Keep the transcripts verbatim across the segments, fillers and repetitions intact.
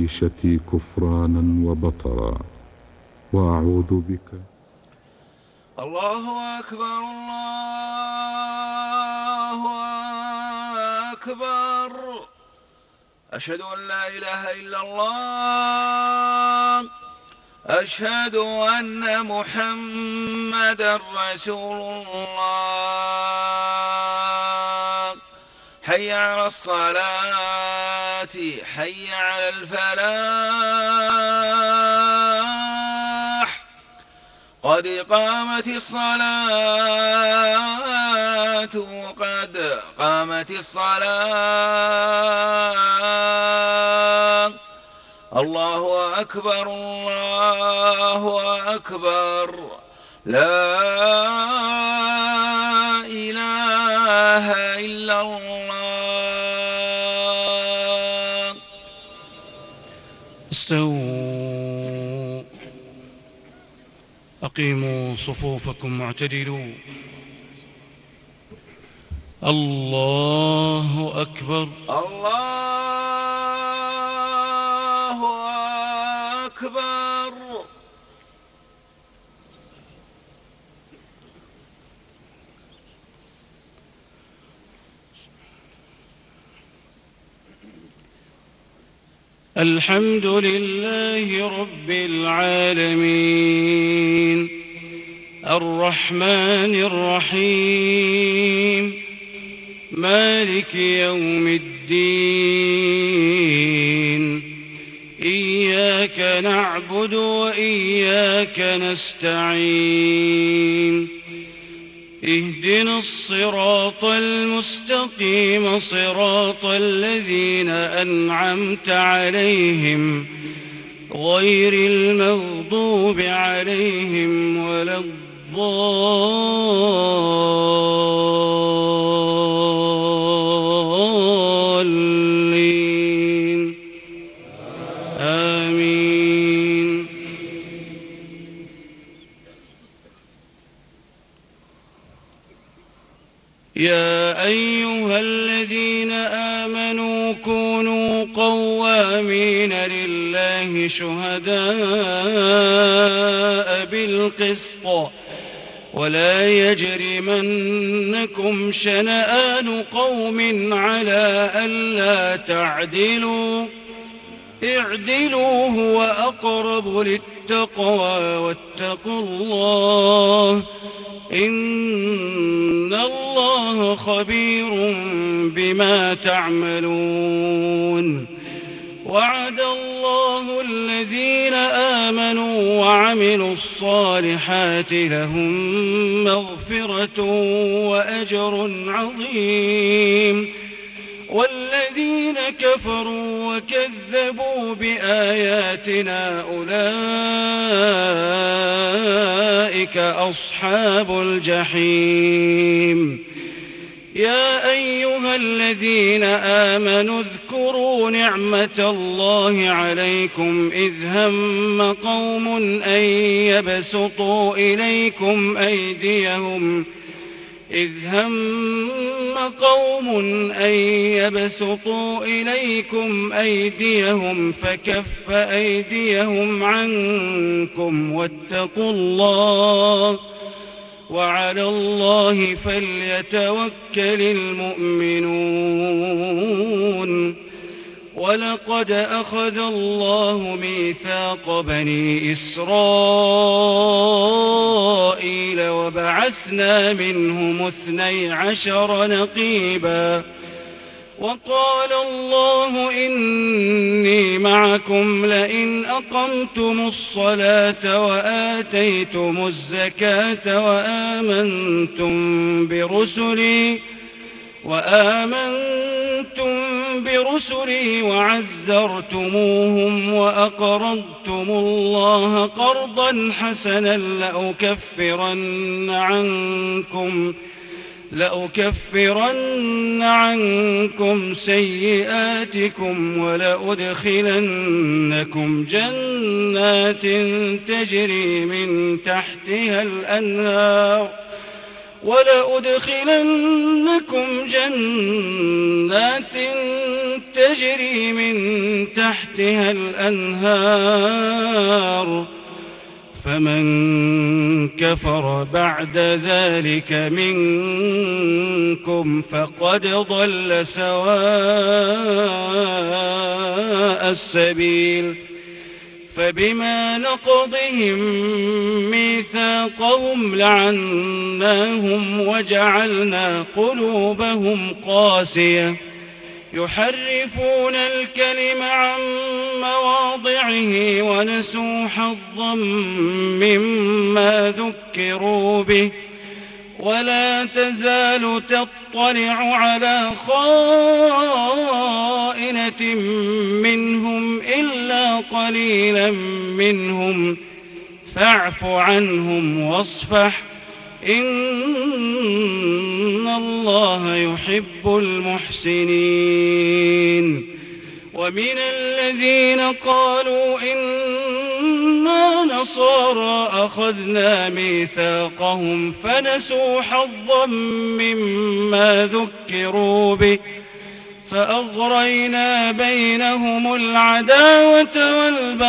معيشتي كفرانا وبطرا، وأعوذ بك. الله أكبر الله أكبر. أشهد أن لا إله إلا الله. أشهد أن محمدا رسول الله. حي على الصلاة، حي على الفلاح، قد قامت الصلاة، قد قامت الصلاة. الله أكبر الله أكبر. لا إله إلا الله. استووا، أقيموا صفوفكم واعتدلوا. الله أكبر الله أكبر. الحمد لله رب العالمين، الرحمن الرحيم، مالك يوم الدين. إياك نعبد وإياك نستعين. اهدنا الصراط المستقيم، صراط الذين أنعمت عليهم غير المغضوب عليهم ولا الضالين. آمين. يا أيها الذين آمنوا كونوا قوامين لله شهداء بالقسط، ولا يجرمنكم شنآن قوم على ألا تعدلوا، اعدلوا هو أقرب للتقوى، واتقوا الله إن الله خبير بما تعملون. وعد الله الذين آمنوا وعملوا الصالحات لهم مغفرة وأجر عظيم، والذين كفروا وكذبوا بآياتنا أولئك أصحاب الجحيم. يا أيها الذين آمنوا اذكروا نعمة الله عليكم إذ هم قوم أن يبسطوا إليكم أيديهم إذ هم قوم أن يبسطوا إليكم أيديهم فكف أيديهم عنكم، واتقوا الله وعلى الله فليتوكل المؤمنون. ولقد أخذ الله ميثاق بني إسرائيل وبعثنا منهم اثني عشر نقيبا، وقال الله إني معكم لئن أقمتم الصلاة وآتيتم الزكاة وآمنتم برسلي وآمنتم برسلي وعزرتموهم وأقرضتم الله قرضا حسنا لأكفرن عنكم لأكفرن عنكم سيئاتكم ولأدخلنكم جنات تجري من تحتها الأنهار ولأدخلنكم جنات تجري من تحتها الأنهار فمن كفر بعد ذلك منكم فقد ضل سواء السبيل. فبما نقضهم ميثاقهم لعناهم وجعلنا قلوبهم قاسية يحرفون الكلم عن مواضعه ونسوا حظا مما ذكروا به ولا تزال تطلع على خائنة منهم إلا قليلا منهم فاعف عنهم واصفح إن الله يحب المحسنين. ومن الذين قالوا إنا نصارى أخذنا ميثاقهم فنسوا حظا مما ذكروا به فأغرينا بينهم العداوة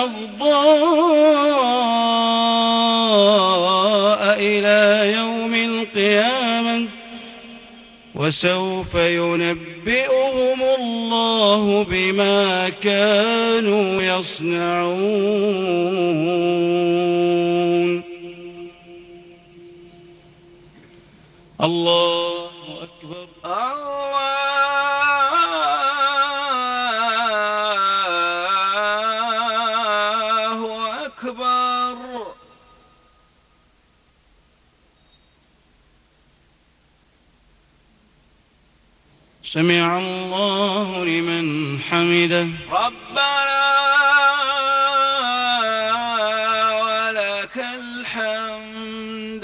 والبغضاء إلى يوم القيامة وسوف ينبئهم الله بما كانوا يصنعون. الله أكبر. الله أكبر. سمع الله لمن حمده. ربنا ولك الحمد.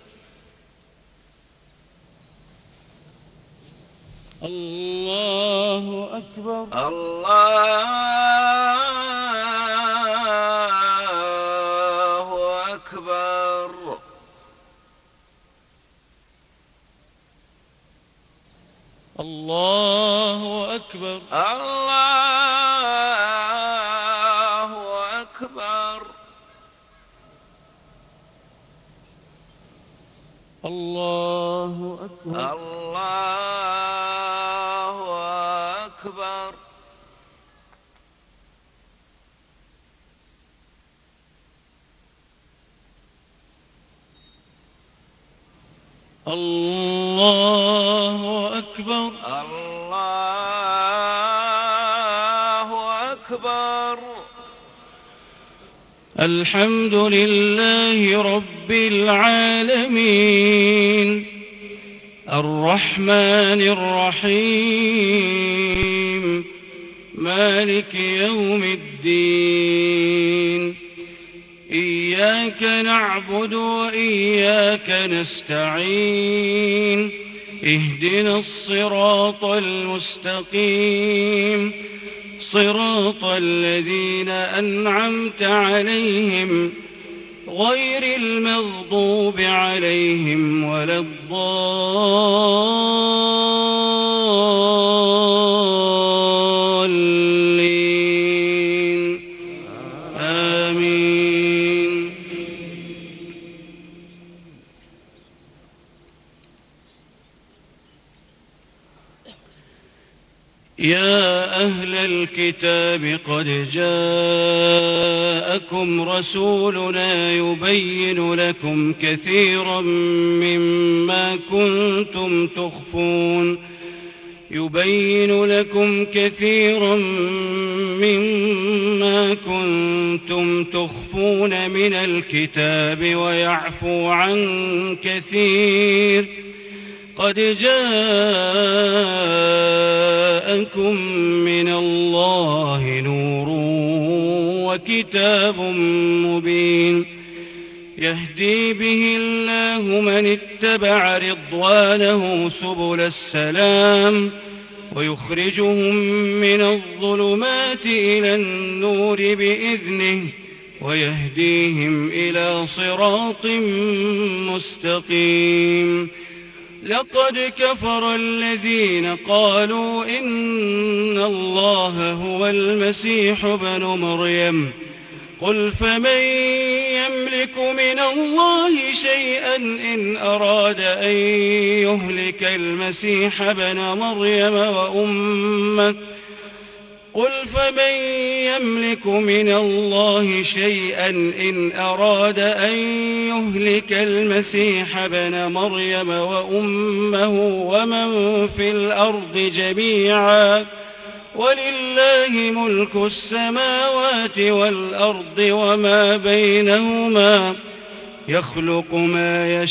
الله أكبر. الله أكبر. الله أكبر. الله أكبر. الله أكبر. الله أكبر. الله أكبر. الله أكبر. الحمد لله رب العالمين الرحمن الرحيم مالك يوم الدين إياك نعبد وإياك نستعين اهدنا الصراط المستقيم صراط الذين أنعمت عليهم غير المغضوب عليهم ولا الضالين آمين. يا أهل الكتاب قد جاءكم رسولنا يبين لكم كثيرا مما كنتم تخفون يبين لكم كثيرا مما كنتم تخفون من الكتاب ويعفو عن كثير قد جاءكم من الله نور وكتاب مبين يهدي به الله من اتبع رضوانه سبل السلام ويخرجهم من الظلمات إلى النور بإذنه ويهديهم إلى صراط مستقيم لقد كفر الذين قالوا إن الله هو المسيح ابن مريم قل فمن يملك من الله شيئا إن أراد أن يهلك المسيح ابن مريم وأمه قل فمن يملك من الله شيئا إن أراد أن يهلك المسيح ابن مريم وأمه ومن في الأرض جميعا ولله ملك السماوات والأرض وما بينهما يخلق ما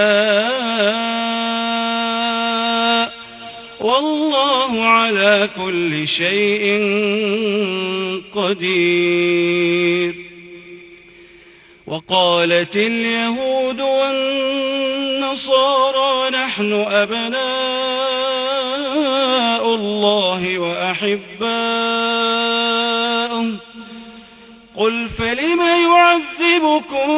يشاء والله على كل شيء قدير. وقالت اليهود والنصارى نحن أبناء الله وأحباؤه قل فلم يعذبكم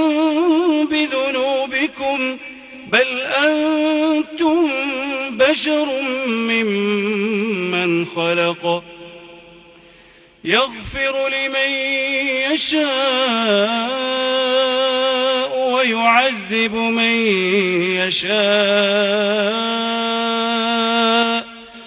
بذنوبكم بل أنتم بشر ممن خلق يغفر لمن يشاء ويعذب من يشاء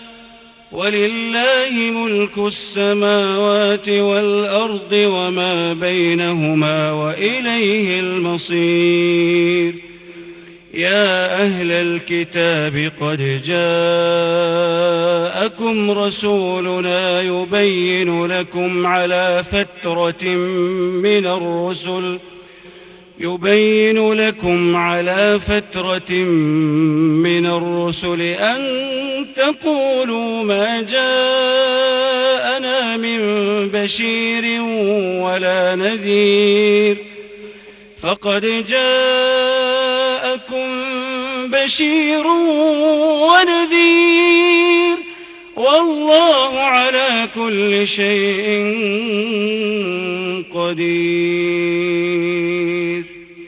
ولله ملك السماوات والأرض وما بينهما وإليه المصير. يا أهل الكتاب قد جاءكم رسولنا يبين لكم على فترة من الرسل يبين لكم على فترة من الرسل أن تقولوا ما جاءنا من بشير ولا نذير فقد جاءكم بشير ونذير والله على كل شيء قدير.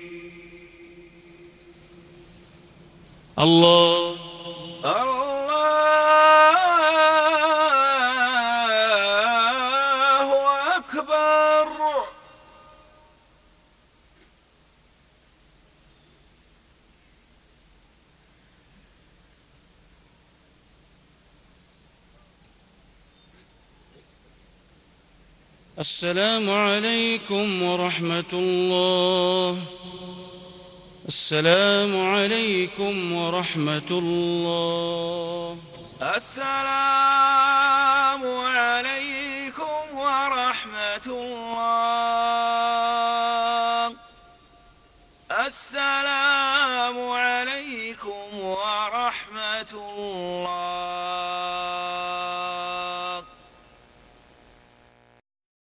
الله الله أكبر. السلام عليكم ورحمة الله. السلام عليكم ورحمة الله. السلام عليكم ورحمة الله. السلام عليكم ورحمة الله.